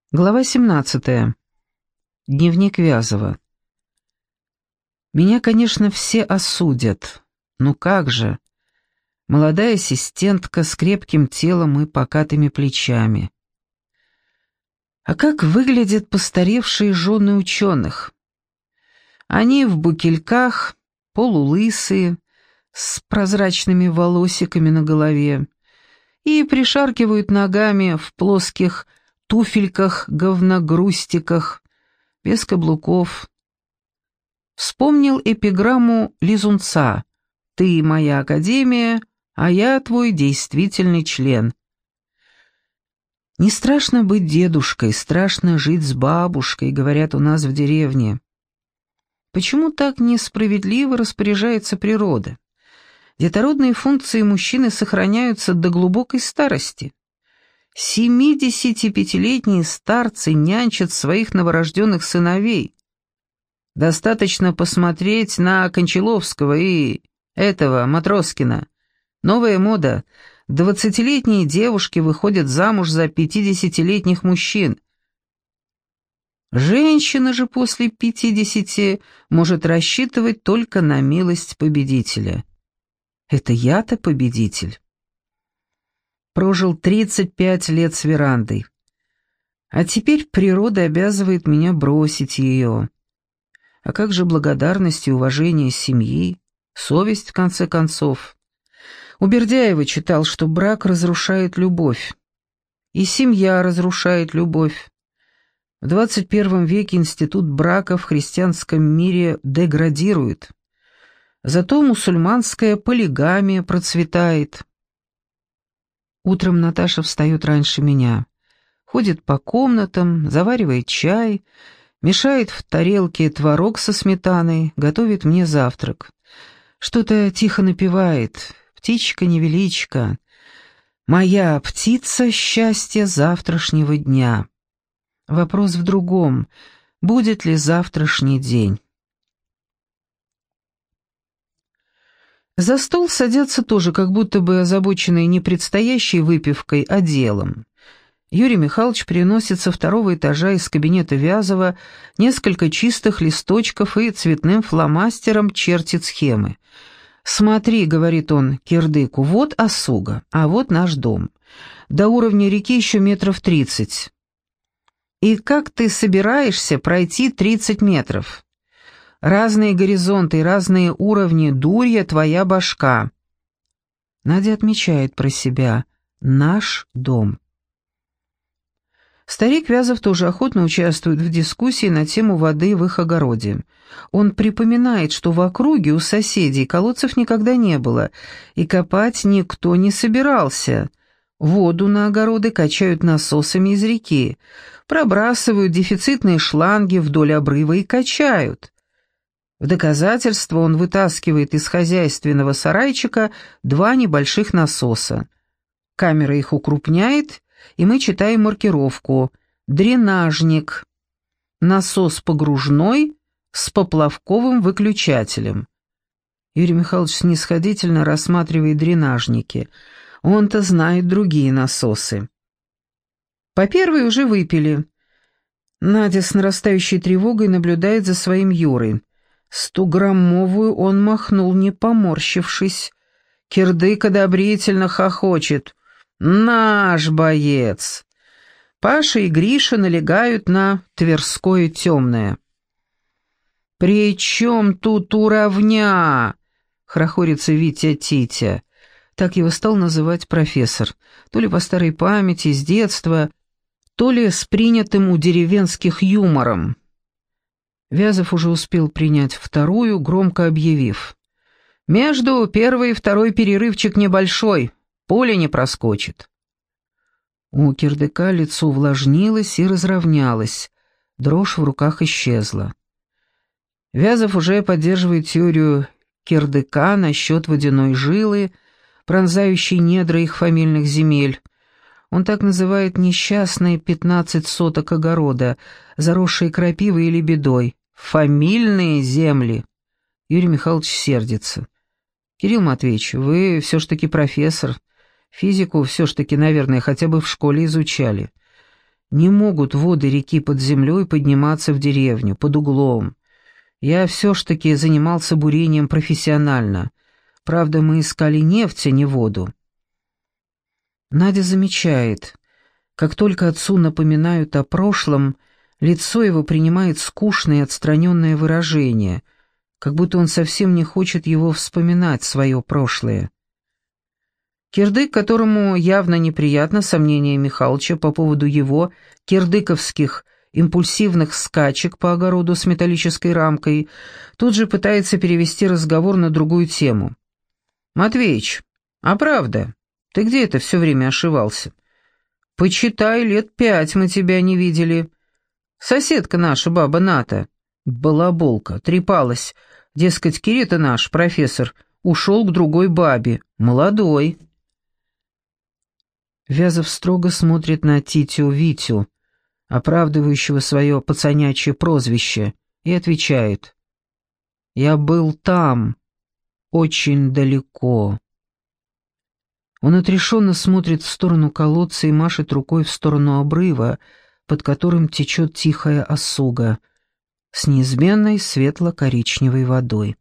Глава 17. Дневник Вязова. Меня, конечно, все осудят. Но как же? Молодая ассистентка с крепким телом и покатыми плечами. А как выглядят постаревшие жены ученых? Они в букельках, полулысые, с прозрачными волосиками на голове и пришаркивают ногами в плоских туфельках-говногрустиках, без каблуков. Вспомнил эпиграмму Лизунца: «Ты моя академия, а я твой действительный член». Не страшно быть дедушкой, страшно жить с бабушкой, говорят у нас в деревне. Почему так несправедливо распоряжается природа? Детородные функции мужчины сохраняются до глубокой старости. 75-летние старцы нянчат своих новорожденных сыновей. Достаточно посмотреть на Кончаловского и этого Матроскина. Новая мода. 20-летние девушки выходят замуж за 50-летних мужчин. Женщина же после 50 может рассчитывать только на милость победителя. Это я-то победитель. Прожил 35 лет с верандой. А теперь природа обязывает меня бросить ее. А как же благодарность и уважение семьи, совесть, в конце концов? У Бердяева читал, что брак разрушает любовь. И семья разрушает любовь. В 21 веке институт брака в христианском мире деградирует. Зато мусульманская полигамия процветает. Утром Наташа встает раньше меня, ходит по комнатам, заваривает чай, мешает в тарелке творог со сметаной, готовит мне завтрак. Что-то тихо напевает: «Птичка-невеличка, моя птица счастья завтрашнего дня». Вопрос в другом: будет ли завтрашний день? За стол садятся тоже как будто бы озабоченные не предстоящей выпивкой, а делом. Юрий Михайлович приносит со второго этажа из кабинета Вязова несколько чистых листочков и цветным фломастером чертит схемы. «Смотри», — говорит он кирдыку, — «вот Осуга, а вот наш дом. До уровня реки еще метров 30. И как ты собираешься пройти 30 метров? Разные горизонты, разные уровни, дурья твоя башка». Надя отмечает про себя: «Наш дом». Старик Вязов тоже охотно участвует в дискуссии на тему воды в их огороде. Он припоминает, что в округе у соседей колодцев никогда не было, и копать никто не собирался. Воду на огороды качают насосами из реки, пробрасывают дефицитные шланги вдоль обрыва и качают. В доказательство он вытаскивает из хозяйственного сарайчика 2 небольших насоса. Камера их укрупняет, и мы читаем маркировку: «Дренажник». Насос погружной с поплавковым выключателем. Юрий Михайлович снисходительно рассматривает дренажники. Он-то знает другие насосы. По первой уже выпили. Надя с нарастающей тревогой наблюдает за своим Юрой. 100-граммовую он махнул, не поморщившись. Кирдык одобрительно хохочет. «Наш боец!» Паша и Гриша налегают на Тверское темное. «При чем тут уровня?» — хорохорится Витя Титя. Так его стал называть профессор. То ли по старой памяти, с детства, то ли с принятым у деревенских юмором. Вязов уже успел принять вторую, громко объявив: «Между первой и второй перерывчик небольшой, поле не проскочит». У кирдыка лицо увлажнилось и разровнялось, дрожь в руках исчезла. Вязов уже поддерживает теорию кирдыка насчет водяной жилы, пронзающей недра их фамильных земель. Он так называет несчастные 15 соток огорода, заросшие крапивой или бедой. Фамильные земли. Юрий Михайлович сердится. «Кирилл Матвеевич, вы все ж таки профессор. Физику все ж таки, наверное, хотя бы в школе изучали. Не могут воды реки под землей подниматься в деревню, под углом. Я все ж таки занимался бурением профессионально. Правда, мы искали нефть, а не воду». Надя замечает, как только отцу напоминают о прошлом, лицо его принимает скучное и отстраненное выражение, как будто он совсем не хочет его вспоминать, свое прошлое. Кирдык, которому явно неприятно сомнение Михалыча по поводу его кирдыковских импульсивных скачек по огороду с металлической рамкой, тут же пытается перевести разговор на другую тему. «Матвеич, а правда, ты где это все время ошивался? Почитай, 5 лет мы тебя не видели. Соседка наша, баба Ната, балаболка, трепалась, дескать, Кирита наш, профессор, ушел к другой бабе, молодой». Вязов строго смотрит на Титю-Витю, оправдывающего свое пацанячье прозвище, и отвечает: «Я был там, очень далеко». Он отрешенно смотрит в сторону колодца и машет рукой в сторону обрыва, под которым течет тихая осуга с неизменной светло-коричневой водой.